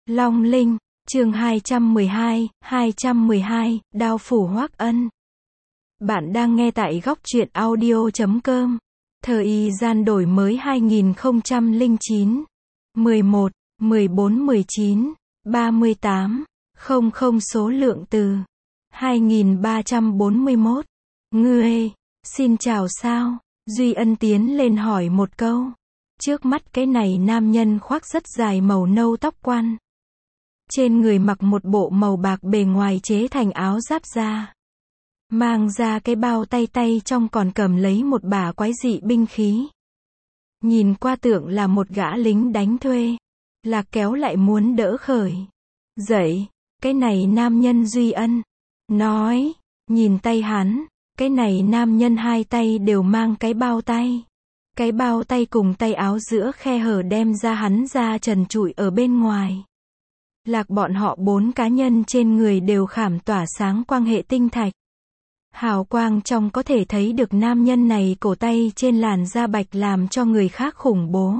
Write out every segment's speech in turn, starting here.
Long Linh, chương 212, Đao phủ Hoắc Ân. Bạn đang nghe tại góc truyện audio.com. Thời gian đổi mới 2009, 11, 14, 19, 38, 00 số lượng từ 2341. Ngươi, xin chào sao? Duy Ân tiến lên hỏi một câu. Trước mắt cái này nam nhân khoác rất dài màu nâu tóc quăn. Trên người mặc một bộ màu bạc bề ngoài chế thành áo giáp da. Mang ra cái bao tay trong còn cầm lấy một bả quái dị binh khí. Nhìn qua tưởng là một gã lính đánh thuê. Lạc kéo lại muốn đỡ khởi. Dậy, cái này nam nhân Duy Ân. Nói, nhìn tay hắn, cái này nam nhân hai tay đều mang cái bao tay. Cái bao tay cùng tay áo giữa khe hở đem ra hắn ra trần trụi ở bên ngoài. Lạc bọn họ 4 cá nhân trên người đều khảm tỏa sáng quang hệ tinh thạch. Hào quang trong có thể thấy được nam nhân này cổ tay trên làn da bạch làm cho người khác khủng bố.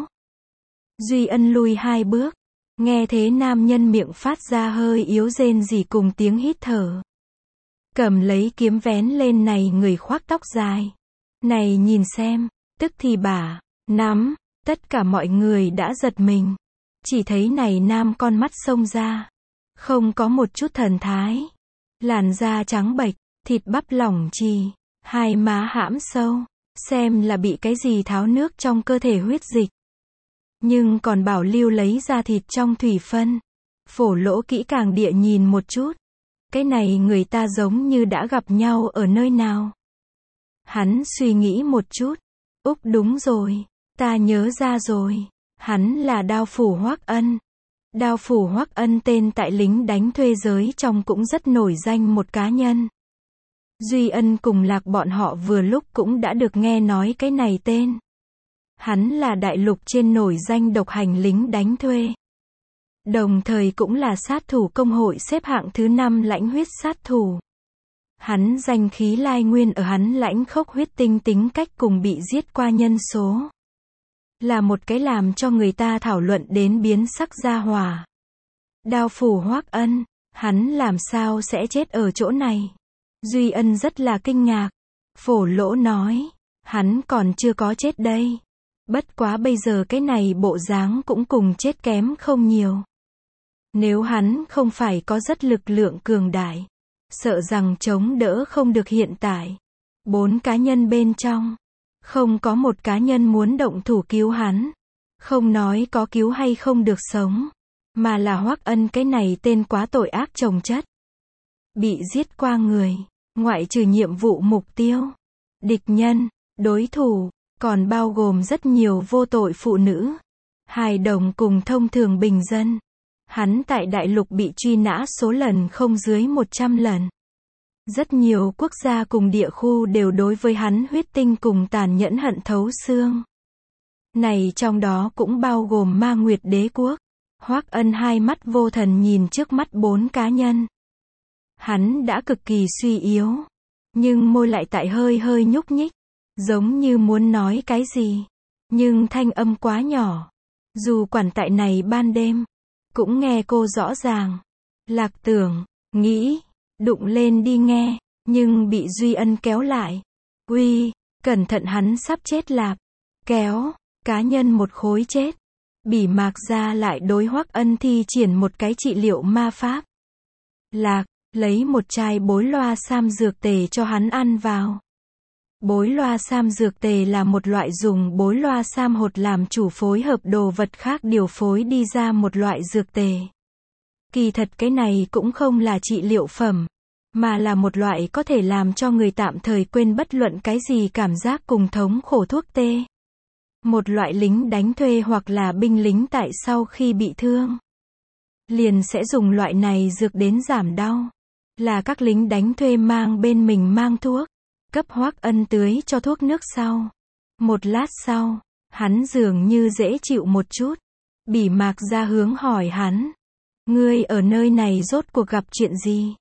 Duy Ân lui 2 bước. Nghe thế nam nhân miệng phát ra hơi yếu rên rỉ cùng tiếng hít thở. Cầm lấy kiếm vén lên này người khoác tóc dài. Này nhìn xem, tức thì bả, nắm, tất cả mọi người đã giật mình. Chỉ thấy này nam con mắt xông ra. Không có một chút thần thái. Làn da trắng bệch, thịt bắp lỏng trì, hai má hãm sâu. Xem là bị cái gì tháo nước trong cơ thể huyết dịch. Nhưng còn bảo lưu lấy ra thịt trong thủy phân. Phổ lỗ kỹ càng địa nhìn một chút. Cái này người ta giống như đã gặp nhau ở nơi nào. Hắn suy nghĩ một chút. Úc đúng rồi, ta nhớ ra rồi. Hắn là Đao phủ Hoắc Ân. Đao phủ Hoắc Ân tên tại lính đánh thuê giới trong cũng rất nổi danh một cá nhân. Duy Ân cùng Lạc bọn họ vừa lúc cũng đã được nghe nói cái này tên. Hắn là đại lục trên nổi danh độc hành lính đánh thuê. Đồng thời cũng là sát thủ công hội xếp hạng thứ 5 lãnh huyết sát thủ. Hắn danh khí lai nguyên ở hắn lãnh khốc huyết tinh tính cách cùng bị giết qua nhân số. Là một cái làm cho người ta thảo luận đến biến sắc ra hỏa. Đao phủ Hoắc Ân, hắn làm sao sẽ chết ở chỗ này? Duy Ân rất là kinh ngạc. Phổ lỗ nói, hắn còn chưa có chết đây. Bất quá bây giờ cái này bộ dáng cũng cùng chết kém không nhiều. Nếu hắn không phải có rất lực lượng cường đại, sợ rằng chống đỡ không được hiện tại. 4 cá nhân bên trong. Không có một cá nhân muốn động thủ cứu hắn. Không nói có cứu hay không được sống. Mà là Hoắc Ân cái này tên quá tội ác chồng chất. Bị giết qua người. Ngoại trừ nhiệm vụ mục tiêu. Địch nhân, đối thủ, còn bao gồm rất nhiều vô tội phụ nữ. Hài đồng cùng thông thường bình dân. Hắn tại đại lục bị truy nã số lần không dưới 100 lần. Rất nhiều quốc gia cùng địa khu đều đối với hắn huyết tinh cùng tàn nhẫn hận thấu xương. Này trong đó cũng bao gồm Ma Nguyệt Đế quốc. Hoắc Ân hai mắt vô thần nhìn trước mắt 4 cá nhân. Hắn đã cực kỳ suy yếu. Nhưng môi lại tại hơi nhúc nhích. Giống như muốn nói cái gì. Nhưng thanh âm quá nhỏ. Dù quản tại này ban đêm. Cũng nghe cô rõ ràng. Lạc tưởng, nghĩ, đụng lên đi nghe. Nhưng bị Duy Ân kéo lại. Uy, cẩn thận hắn sắp chết lạp. Kéo, cá nhân một khối chết. Bỉ Mạc ra lại đối Hoắc Ân thi triển một cái trị liệu ma pháp. Lạc, lấy một chai bối loa sam dược tề cho hắn ăn vào. Bối loa sam dược tề là một loại dùng bối loa sam hột làm chủ phối hợp đồ vật khác điều phối đi ra một loại dược tề. Kỳ thật cái này cũng không là trị liệu phẩm, mà là một loại có thể làm cho người tạm thời quên bất luận cái gì cảm giác cùng thống khổ thuốc tê. Một loại lính đánh thuê hoặc là binh lính tại sau khi bị thương, liền sẽ dùng loại này dược đến giảm đau. Là các lính đánh thuê mang bên mình mang thuốc. Cấp Hoắc Ân tưới cho thuốc nước sau. Một lát sau, hắn dường như dễ chịu một chút. Bỉ Mạc ra hướng hỏi hắn. Ngươi ở nơi này rốt cuộc gặp chuyện gì?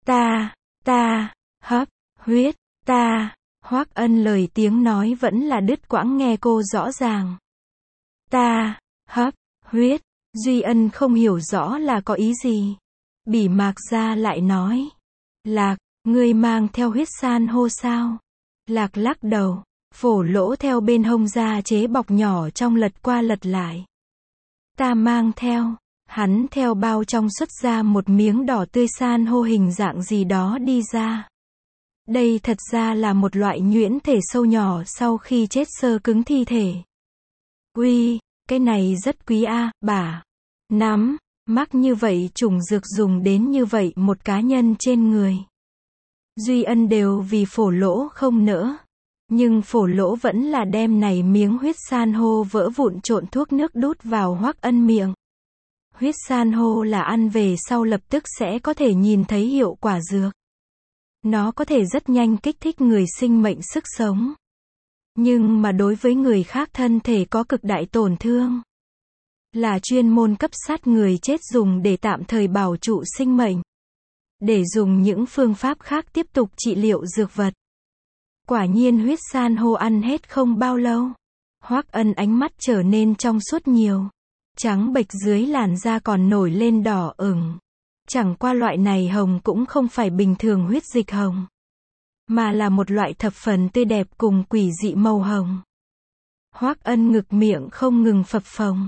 Hấp, huyết, Hoắc Ân lời tiếng nói vẫn là đứt quãng nghe cô rõ ràng. Hấp, huyết, Duy Ân không hiểu rõ là có ý gì. Bỉ Mạc Gia lại nói. Lạc, ngươi mang theo huyết san hô sao? Lạc lắc đầu. Phổ Lỗ theo bên hông ra chế bọc nhỏ trong lật qua lật lại. Ta mang theo. Hắn theo bao trong xuất ra một miếng đỏ tươi san hô hình dạng gì đó đi ra. Đây thật ra là một loại nhuyễn thể sâu nhỏ sau khi chết sơ cứng thi thể. Uy, cái này rất quý a, bả. Nắm, mắc như vậy chủng dược dùng đến như vậy một cá nhân trên người. Duy Ân đều vì Phổ Lỗ không nỡ. Nhưng Phổ Lỗ vẫn là đem này miếng huyết san hô vỡ vụn trộn thuốc nước đút vào Hoắc Ân miệng. Huyết san hô là ăn về sau lập tức sẽ có thể nhìn thấy hiệu quả dược. Nó có thể rất nhanh kích thích người sinh mệnh sức sống. Nhưng mà đối với người khác thân thể có cực đại tổn thương. Là chuyên môn cấp sát người chết dùng để tạm thời bảo trụ sinh mệnh. Để dùng những phương pháp khác tiếp tục trị liệu dược vật. Quả nhiên huyết san hô ăn hết không bao lâu. Hoắc Ân ánh mắt trở nên trong suốt nhiều. Trắng bệch dưới làn da còn nổi lên đỏ ửng. Chẳng qua loại này hồng cũng không phải bình thường huyết dịch hồng. Mà là một loại thập phần tươi đẹp cùng quỷ dị màu hồng. Hoắc Ân ngực miệng không ngừng phập phồng.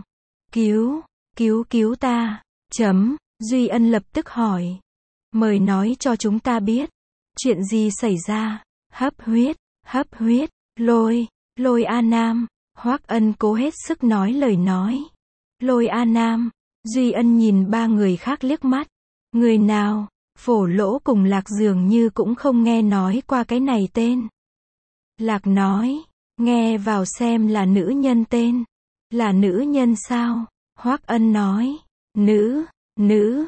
Cứu ta. Duy Ân lập tức hỏi. Mời nói cho chúng ta biết. Chuyện gì xảy ra? Hấp huyết, Lôi A Nam. Hoắc Ân cố hết sức nói lời nói. Lôi A Nam. Duy Ân nhìn ba người khác liếc mắt. Người nào? Phổ Lỗ cùng Lạc dường như cũng không nghe nói qua cái này tên. Lạc nói. Nghe vào xem là nữ nhân tên. Là nữ nhân sao? Hoắc Ân nói. Nữ.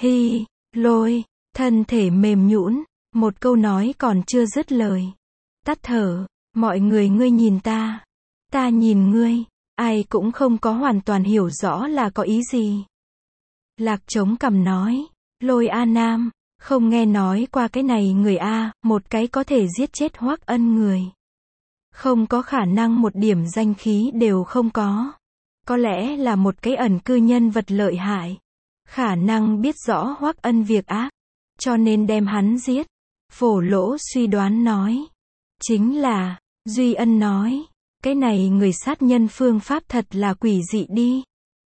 Lôi. Thân thể mềm nhũn. Một câu nói còn chưa dứt lời. Tắt thở. Mọi người ngươi nhìn ta. Ta nhìn ngươi. Ai cũng không có hoàn toàn hiểu rõ là có ý gì. Lạc chống cằm nói. Lôi A Nam. Không nghe nói qua cái này người A. Một cái có thể giết chết Hoắc Ân người. Không có khả năng một điểm danh khí đều không có. Có lẽ là một cái ẩn cư nhân vật lợi hại. Khả năng biết rõ Hoắc Ân việc ác. Cho nên đem hắn giết. Phổ Lỗ suy đoán nói. Chính là. Duy Ân nói. Cái này người sát nhân phương pháp thật là quỷ dị đi.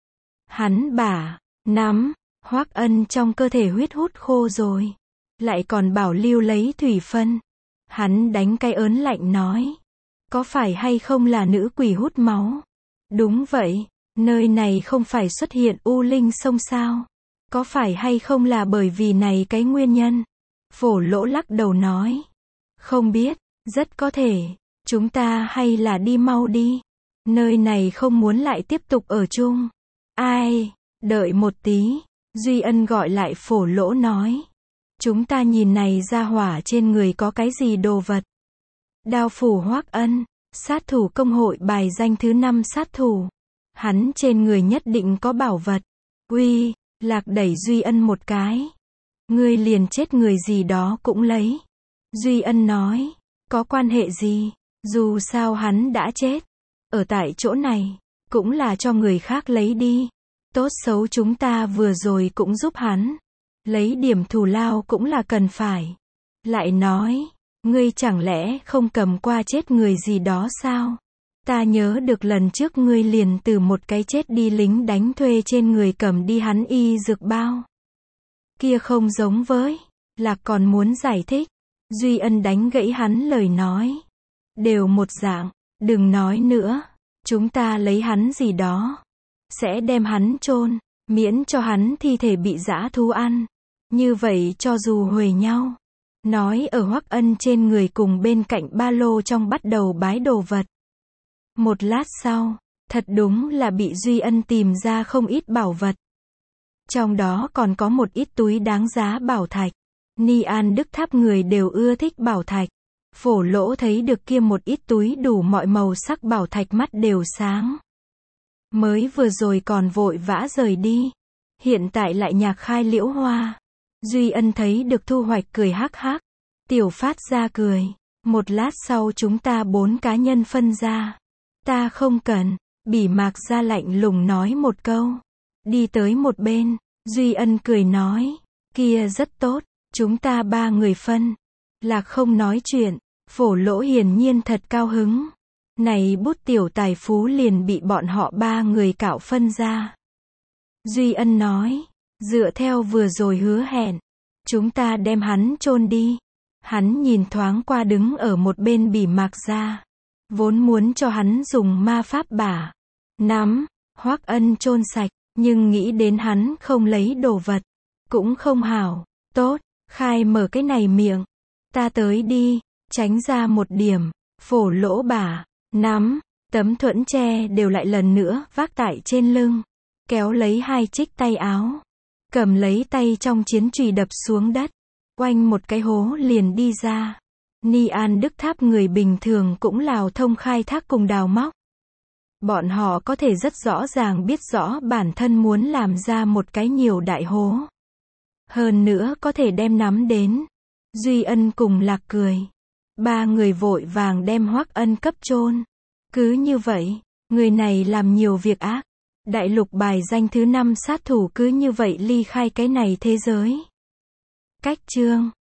Hắn bả. Nắm. Hoắc Ân trong cơ thể huyết hút khô rồi. Lại còn bảo lưu lấy thủy phân. Hắn đánh cái ớn lạnh nói. Có phải hay không là nữ quỷ hút máu? Đúng vậy. Nơi này không phải xuất hiện u linh sông sao? Có phải hay không là bởi vì này cái nguyên nhân? Phổ Lỗ lắc đầu nói. Không biết. Rất có thể. Chúng ta hay là đi mau đi. Nơi này không muốn lại tiếp tục ở chung. Ai? Đợi một tí. Duy Ân gọi lại Phổ Lỗ nói. Chúng ta nhìn này ra hỏa trên người có cái gì đồ vật. Đao phủ Hoắc Ân. Sát thủ công hội bài danh thứ 5 sát thủ. Hắn trên người nhất định có bảo vật. Uy, Lạc đẩy Duy Ân một cái. Ngươi liền chết người gì đó cũng lấy. Duy Ân nói. Có quan hệ gì? Dù sao hắn đã chết. Ở tại chỗ này. Cũng là cho người khác lấy đi. Tốt xấu chúng ta vừa rồi cũng giúp hắn. Lấy điểm thù lao cũng là cần phải. Lại nói. Ngươi chẳng lẽ không cầm qua chết người gì đó sao? Ta nhớ được lần trước ngươi liền từ một cái chết đi lính đánh thuê trên người cầm đi hắn y dược bao. Kia không giống với. Lạc còn muốn giải thích. Duy Ân đánh gãy hắn lời nói. Đều một dạng. Đừng nói nữa. Chúng ta lấy hắn gì đó. Sẽ đem hắn chôn. Miễn cho hắn thi thể bị dã thú ăn. Như vậy cho dù huề nhau. Nói ở Hoắc Ân trên người cùng bên cạnh ba lô trong bắt đầu bái đồ vật. Một lát sau, thật đúng là bị Duy Ân tìm ra không ít bảo vật. Trong đó còn có một ít túi đáng giá bảo thạch. Ni An Đức Tháp người đều ưa thích bảo thạch. Phổ Lỗ thấy được kia một ít túi đủ mọi màu sắc bảo thạch mắt đều sáng. Mới vừa rồi còn vội vã rời đi. Hiện tại lại nhạc khai liễu hoa. Duy Ân thấy được thu hoạch cười hắc hắc. Tiểu Phát ra cười. Một lát sau chúng ta 4 cá nhân phân ra. Ta không cần. Bỉ Mạc Gia lạnh lùng nói một câu. Đi tới một bên, Duy Ân cười nói, kia rất tốt, chúng ta ba người phân. Lạc không nói chuyện, Phổ Lỗ hiển nhiên thật cao hứng. Này bút tiểu tài phú liền bị bọn họ ba người cạo phân ra. Duy Ân nói, dựa theo vừa rồi hứa hẹn, chúng ta đem hắn chôn đi. Hắn nhìn thoáng qua đứng ở một bên Bỉ Mạc Gia, vốn muốn cho hắn dùng ma pháp bả, nắm, Hoắc Ân chôn sạch, nhưng nghĩ đến hắn không lấy đồ vật, cũng không hảo, tốt, khai mở cái này miệng, ta tới đi, tránh ra một điểm, Phổ Lỗ bả, nắm, tấm thuẫn tre đều lại lần nữa vác tại trên lưng, kéo lấy hai trích tay áo, cầm lấy tay trong chiến chùy đập xuống đất, oanh một cái hố liền đi ra. Ni An Đức Tháp người bình thường cũng lào thông khai thác cùng đào móc. Bọn họ có thể rất rõ ràng biết rõ bản thân muốn làm ra một cái nhiều đại hố. Hơn nữa có thể đem nắm đến. Duy Ân cùng Lạc cười. Ba người vội vàng đem Hoắc Ân cấp chôn. Cứ như vậy, người này làm nhiều việc ác. Đại lục bài danh thứ 5 sát thủ cứ như vậy ly khai cái này thế giới. Cách chương